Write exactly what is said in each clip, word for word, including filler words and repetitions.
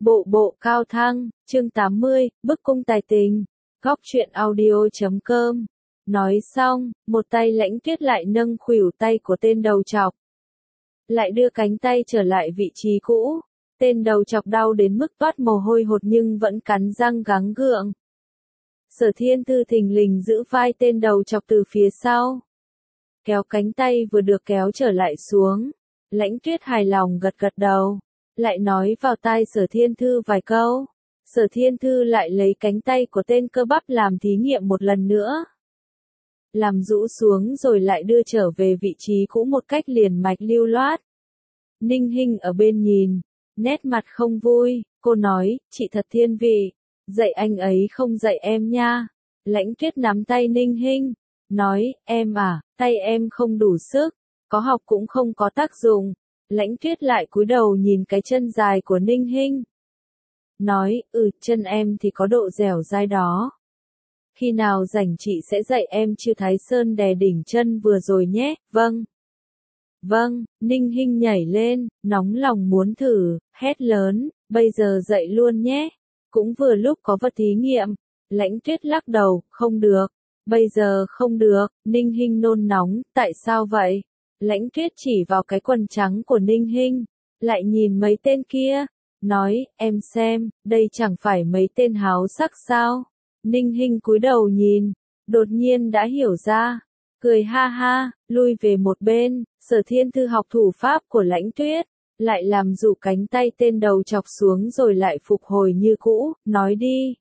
Bộ bộ cao thăng, chương tám mươi, bức cung tài tình. Góc truyện audio chấm com. Nói xong, một tay Lãnh Tuyết lại nâng khuỷu tay của tên đầu trọc. Lại đưa cánh tay trở lại vị trí cũ. Tên đầu trọc đau đến mức toát mồ hôi hột nhưng vẫn cắn răng gắng gượng. Sở Thiên Thư thình lình giữ vai tên đầu trọc từ phía sau. Kéo cánh tay vừa được kéo trở lại xuống. Lãnh Tuyết hài lòng gật gật đầu. Lại nói vào tai Sở Thiên Thư vài câu. Sở Thiên Thư lại lấy cánh tay của tên cơ bắp làm thí nghiệm một lần nữa. Làm rũ xuống rồi lại đưa trở về vị trí cũ một cách liền mạch lưu loát. Ninh Hinh ở bên nhìn, nét mặt không vui, cô nói, chị thật thiên vị, dạy anh ấy không dạy em nha. Lãnh Tuyết nắm tay Ninh Hinh, nói, em à, tay em không đủ sức, có học cũng không có tác dụng. Lãnh Tuyết lại cúi đầu nhìn cái chân dài của Ninh Hinh. Nói, ừ, chân em thì có độ dẻo dai đó. Khi nào rảnh chị sẽ dạy em chiêu Thái Sơn đè đỉnh chân vừa rồi nhé, vâng. Vâng, Ninh Hinh nhảy lên, nóng lòng muốn thử, hét lớn, bây giờ dạy luôn nhé. Cũng vừa lúc có vật thí nghiệm. Lãnh Tuyết lắc đầu, không được. Bây giờ không được, Ninh Hinh nôn nóng, tại sao vậy? Lãnh Tuyết chỉ vào cái quần trắng của Ninh Hinh, lại nhìn mấy tên kia, nói, em xem, đây chẳng phải mấy tên háo sắc sao? Ninh Hinh cúi đầu nhìn, đột nhiên đã hiểu ra, cười ha ha, lui về một bên. Sở Thiên Thư học thủ pháp của Lãnh Tuyết, lại làm dụ cánh tay tên đầu chọc xuống rồi lại phục hồi như cũ, nói đi.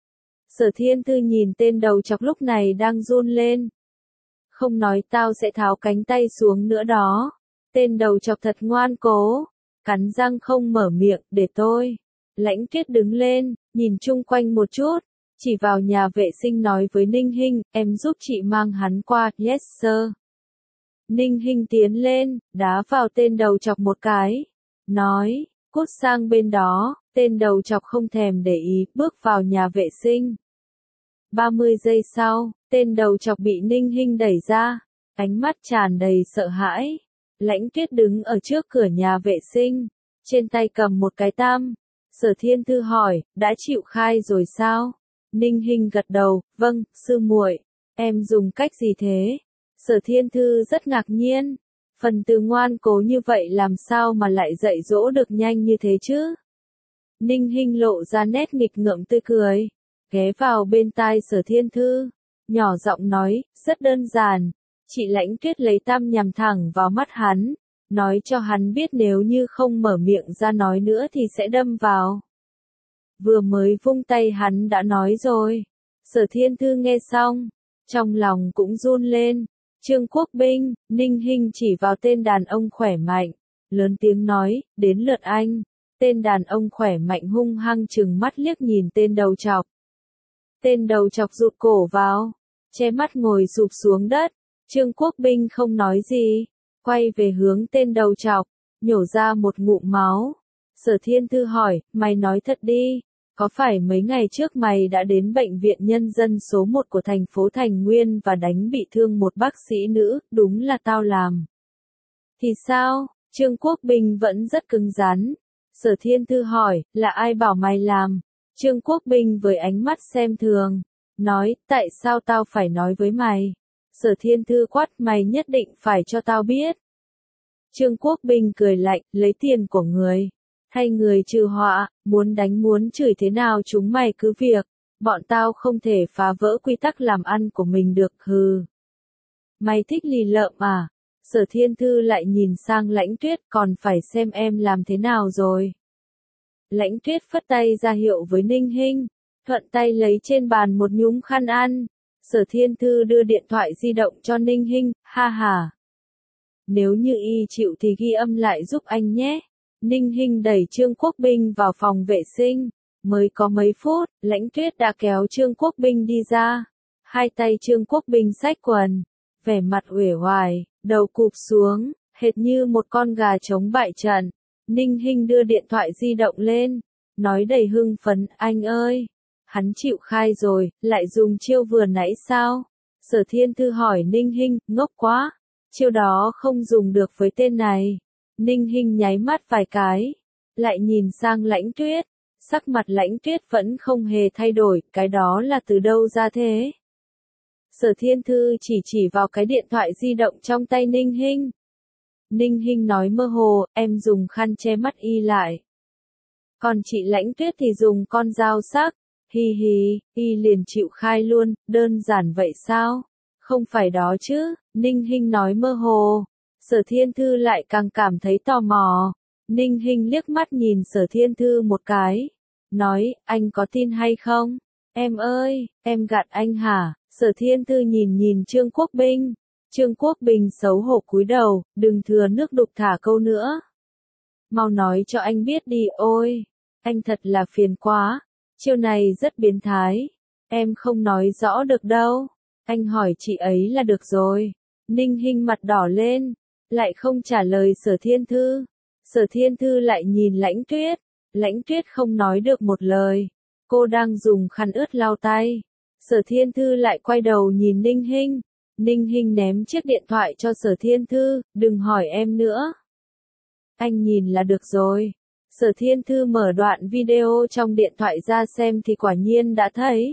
Sở Thiên Thư nhìn tên đầu chọc lúc này đang run lên. Không nói tao sẽ tháo cánh tay xuống nữa đó. Tên đầu chọc thật ngoan cố, cắn răng không mở miệng, để tôi. Lãnh Tuyết đứng lên, nhìn chung quanh một chút, chỉ vào nhà vệ sinh nói với Ninh Hinh, em giúp chị mang hắn qua, yes sir. Ninh Hinh tiến lên, đá vào tên đầu chọc một cái, nói, cút sang bên đó. Tên đầu chọc không thèm để ý, bước vào nhà vệ sinh. ba mươi giây sau, tên đầu chọc bị Ninh Hinh đẩy ra, ánh mắt tràn đầy sợ hãi. Lãnh Tuyết đứng ở trước cửa nhà vệ sinh, trên tay cầm một cái tam. Sở Thiên Thư hỏi, đã chịu khai rồi sao? Ninh Hinh gật đầu, vâng, sư muội, em dùng cách gì thế? Sở Thiên Thư rất ngạc nhiên, phần từ ngoan cố như vậy làm sao mà lại dạy dỗ được nhanh như thế chứ? Ninh Hinh lộ ra nét nghịch ngợm tươi cười, ghé vào bên tai Sở Thiên Thư, nhỏ giọng nói, rất đơn giản. Chị Lãnh Tuyết lấy tam nhằm thẳng vào mắt hắn, nói cho hắn biết nếu như không mở miệng ra nói nữa thì sẽ đâm vào. Vừa mới vung tay hắn đã nói rồi. Sở Thiên Thư nghe xong, trong lòng cũng run lên. Trương Quốc Binh, Ninh Hinh chỉ vào tên đàn ông khỏe mạnh, lớn tiếng nói, đến lượt anh. Tên đàn ông khỏe mạnh hung hăng trừng mắt liếc nhìn tên đầu chọc. Tên đầu chọc rụt cổ vào, che mắt ngồi sụp xuống đất. Trương Quốc Binh không nói gì, quay về hướng tên đầu chọc, nhổ ra một ngụm máu. Sở Thiên Thư hỏi, mày nói thật đi, có phải mấy ngày trước mày đã đến bệnh viện nhân dân số một của thành phố Thành Nguyên và đánh bị thương một bác sĩ nữ, đúng là tao làm. Thì sao? Trương Quốc Binh vẫn rất cứng rắn. Sở Thiên Thư hỏi, là ai bảo mày làm? Trương Quốc Binh với ánh mắt xem thường, nói, tại sao tao phải nói với mày? Sở Thiên Thư quát, mày nhất định phải cho tao biết. Trương Quốc Binh cười lạnh, lấy tiền của người, thay người trừ họa, muốn đánh muốn chửi thế nào chúng mày cứ việc, bọn tao không thể phá vỡ quy tắc làm ăn của mình được, hừ. Mày thích lì lợm à? Sở Thiên Thư lại nhìn sang Lãnh Tuyết, còn phải xem em làm thế nào rồi. Lãnh Tuyết phất tay ra hiệu với Ninh Hinh, thuận tay lấy trên bàn một nhúm khăn ăn. Sở Thiên Thư đưa điện thoại di động cho Ninh Hinh, ha ha. Nếu như y chịu thì ghi âm lại giúp anh nhé. Ninh Hinh đẩy Trương Quốc Binh vào phòng vệ sinh. Mới có mấy phút, Lãnh Tuyết đã kéo Trương Quốc Binh đi ra. Hai tay Trương Quốc Binh xách quần, vẻ mặt uể oải, đầu cụp xuống, hệt như một con gà chống bại trận. Ninh Hinh đưa điện thoại di động lên, nói đầy hưng phấn, anh ơi. Hắn chịu khai rồi, lại dùng chiêu vừa nãy sao? Sở Thiên Thư hỏi Ninh Hinh, ngốc quá. Chiêu đó không dùng được với tên này. Ninh Hinh nháy mắt vài cái, lại nhìn sang Lãnh Tuyết, Sắc mặt Lãnh Tuyết vẫn không hề thay đổi, cái đó là từ đâu ra thế? Sở Thiên Thư chỉ chỉ vào cái điện thoại di động trong tay Ninh Hinh. Ninh Hinh nói mơ hồ, em dùng khăn che mắt y lại. Còn chị Lãnh Tuyết thì dùng con dao sắc. Hi hi, y liền chịu khai luôn, đơn giản vậy sao? Không phải đó chứ, Ninh Hinh nói mơ hồ. Sở Thiên Thư lại càng cảm thấy tò mò. Ninh Hinh liếc mắt nhìn Sở Thiên Thư một cái. Nói, anh có tin hay không? Em ơi, em gạt anh hả? Sở Thiên Thư nhìn nhìn Trương Quốc Bình. Trương Quốc Bình xấu hổ cúi đầu, đừng thừa nước đục thả câu nữa. Mau nói cho anh biết đi, ôi, anh thật là phiền quá. Chiêu này rất biến thái. Em không nói rõ được đâu. Anh hỏi chị ấy là được rồi. Ninh Hinh mặt đỏ lên. Lại không trả lời Sở Thiên Thư. Sở Thiên Thư lại nhìn Lãnh Tuyết. Lãnh Tuyết không nói được một lời. Cô đang dùng khăn ướt lau tay. Sở Thiên Thư lại quay đầu nhìn Ninh Hinh. Ninh Hinh ném chiếc điện thoại cho Sở Thiên Thư. Đừng hỏi em nữa. Anh nhìn là được rồi. Sở Thiên Thư mở đoạn video trong điện thoại ra xem thì quả nhiên đã thấy.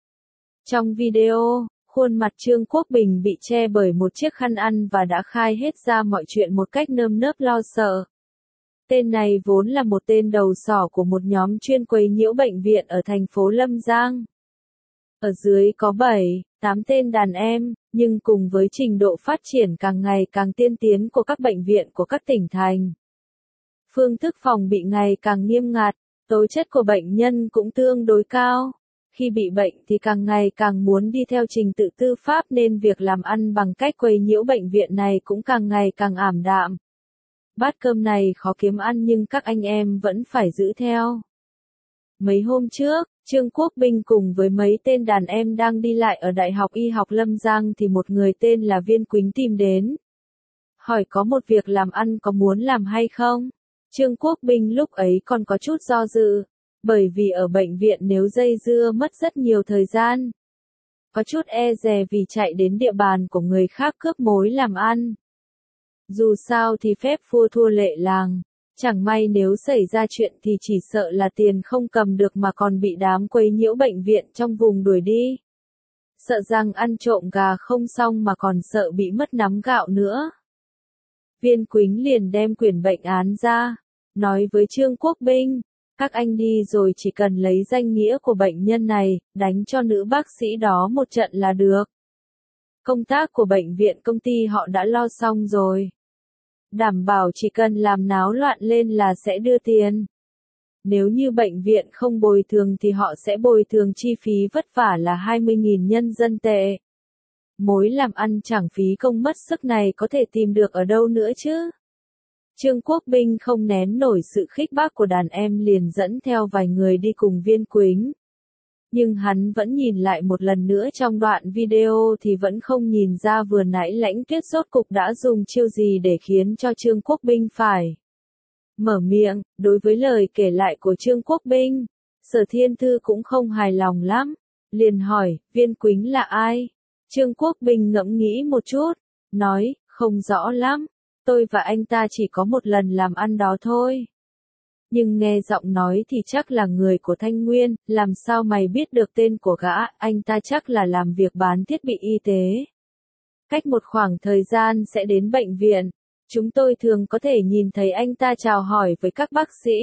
Trong video, khuôn mặt Trương Quốc Bình bị che bởi một chiếc khăn ăn và đã khai hết ra mọi chuyện một cách nơm nớp lo sợ. Tên này vốn là một tên đầu sỏ của một nhóm chuyên quấy nhiễu bệnh viện ở thành phố Lâm Giang. Ở dưới có bảy, tám tên đàn em, nhưng cùng với trình độ phát triển càng ngày càng tiên tiến của các bệnh viện của các tỉnh thành. Phương thức phòng bị ngày càng nghiêm ngặt, tố chất của bệnh nhân cũng tương đối cao. Khi bị bệnh thì càng ngày càng muốn đi theo trình tự tư pháp nên việc làm ăn bằng cách quấy nhiễu bệnh viện này cũng càng ngày càng ảm đạm. Bát cơm này khó kiếm ăn nhưng các anh em vẫn phải giữ theo. Mấy hôm trước, Trương Quốc Bình cùng với mấy tên đàn em đang đi lại ở Đại học Y học Lâm Giang thì một người tên là Viên Quýnh tìm đến. Hỏi có một việc làm ăn có muốn làm hay không? Trương Quốc Bình lúc ấy còn có chút do dự, bởi vì ở bệnh viện nếu dây dưa mất rất nhiều thời gian. Có chút e dè vì chạy đến địa bàn của người khác cướp mối làm ăn. Dù sao thì phép vua thua lệ làng, chẳng may nếu xảy ra chuyện thì chỉ sợ là tiền không cầm được mà còn bị đám quấy nhiễu bệnh viện trong vùng đuổi đi. Sợ rằng ăn trộm gà không xong mà còn sợ bị mất nắm gạo nữa. Viên Quýnh liền đem quyển bệnh án ra, nói với Trương Quốc Bình, các anh đi rồi chỉ cần lấy danh nghĩa của bệnh nhân này, đánh cho nữ bác sĩ đó một trận là được. Công tác của bệnh viện công ty họ đã lo xong rồi. Đảm bảo chỉ cần làm náo loạn lên là sẽ đưa tiền. Nếu như bệnh viện không bồi thường thì họ sẽ bồi thường chi phí vất vả là hai mươi nghìn nhân dân tệ. Mối làm ăn chẳng phí công mất sức này có thể tìm được ở đâu nữa chứ? Trương Quốc Bình không nén nổi sự khích bác của đàn em liền dẫn theo vài người đi cùng Viên Quýnh. Nhưng hắn vẫn nhìn lại một lần nữa trong đoạn video thì vẫn không nhìn ra vừa nãy Lãnh Tuyết rốt cục đã dùng chiêu gì để khiến cho Trương Quốc Bình phải mở miệng. Đối với lời kể lại của Trương Quốc Bình, Sở Thiên Thư cũng không hài lòng lắm. Liền hỏi, Viên Quýnh là ai? Trương Quốc Bình ngẫm nghĩ một chút, nói, không rõ lắm. Tôi và anh ta chỉ có một lần làm ăn đó thôi. Nhưng nghe giọng nói thì chắc là người của Thanh Nguyên, làm sao mày biết được tên của gã, anh ta chắc là làm việc bán thiết bị y tế. Cách một khoảng thời gian sẽ đến bệnh viện, chúng tôi thường có thể nhìn thấy anh ta chào hỏi với các bác sĩ.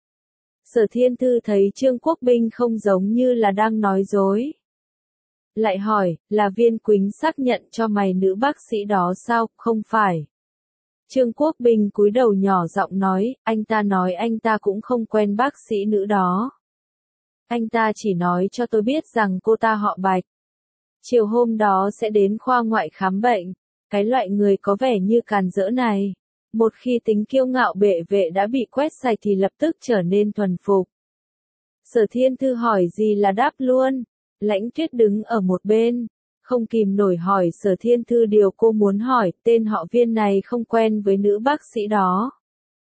Sở Thiên Thư thấy Trương Quốc Bình không giống như là đang nói dối. Lại hỏi, là Viên Quýnh xác nhận cho mày nữ bác sĩ đó sao, không phải? Trương Quốc Bình cúi đầu nhỏ giọng nói, anh ta nói anh ta cũng không quen bác sĩ nữ đó. Anh ta chỉ nói cho tôi biết rằng cô ta họ Bạch. Chiều hôm đó sẽ đến khoa ngoại khám bệnh. Cái loại người có vẻ như càn rỡ này, một khi tính kiêu ngạo bệ vệ đã bị quét sạch thì lập tức trở nên thuần phục. Sở Thiên Thư hỏi gì là đáp luôn. Lãnh Tuyết đứng ở một bên, không kìm nổi hỏi Sở Thiên Thư điều cô muốn hỏi, tên họ Viên này không quen với nữ bác sĩ đó.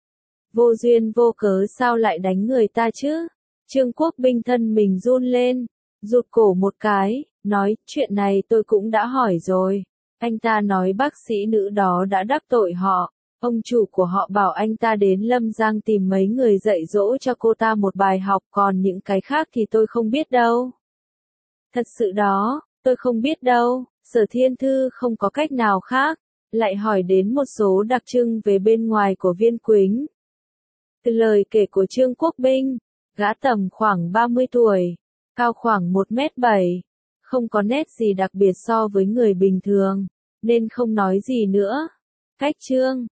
Vô duyên vô cớ sao lại đánh người ta chứ? Trương Quốc Bình thân mình run lên, rụt cổ một cái, nói, chuyện này tôi cũng đã hỏi rồi. Anh ta nói bác sĩ nữ đó đã đắc tội họ, Ông chủ của họ bảo anh ta đến Lâm Giang tìm mấy người dạy dỗ cho cô ta một bài học, còn những cái khác thì tôi không biết đâu. Thật sự đó, tôi không biết đâu. Sở Thiên Thư không có cách nào khác, lại hỏi đến một số đặc trưng về bên ngoài của Viên Quýnh. Từ lời kể của Trương Quốc Binh, gã tầm khoảng ba mươi tuổi, cao khoảng một mét bảy, không có nét gì đặc biệt so với người bình thường, nên không nói gì nữa. Cách Trương